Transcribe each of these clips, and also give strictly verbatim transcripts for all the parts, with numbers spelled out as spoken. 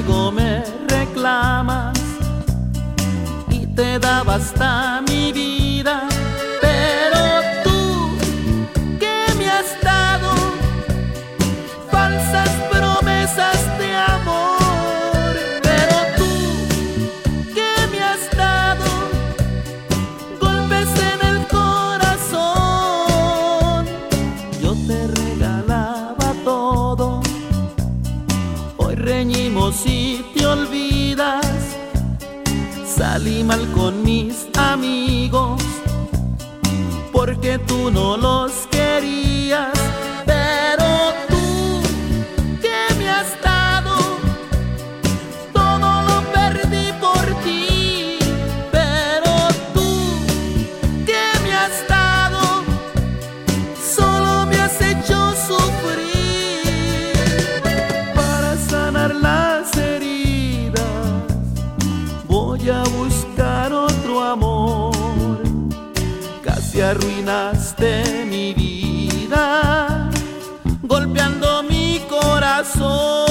embargo me reclamas y te daba hasta mi vida. Pero tú, ¿qué me has dado? Falsas promesas de amor. Pero tú, ¿qué me has dado? Golpes en el corazón. Yo te regalaba todo, hoy reñimos y te olvidas. Salí mal con mis amigos porque tú no los querías. Pero tú, ¿qué me has dado? Todo lo perdí por ti. Pero tú, ¿qué me has dado? Solo me has hecho sufrir. Para sanar las heridas voy a buscar otro amor. Casi arruinaste mi vida, golpeando mi corazón.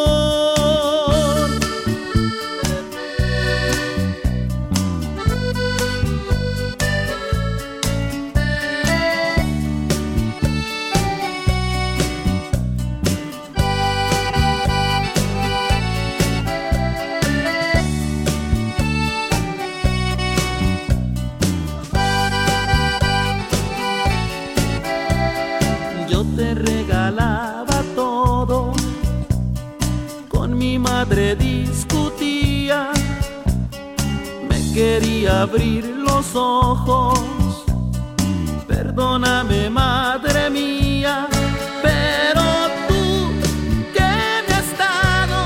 Yo te regalaba todo, con mi madre discutía, me quería abrir los ojos. Perdóname, madre mía, pero tú, ¿qué me has dado?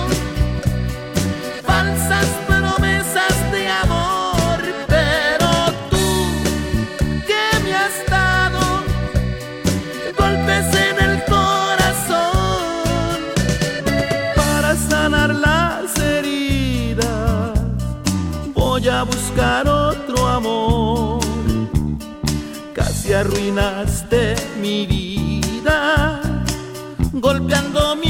Falsas promesas de amor. Pero tú, ¿qué me has dado? Golpes en el corazón. Para sanar las heridas voy a buscar otro amor. Casi arruinaste mi vida, golpeando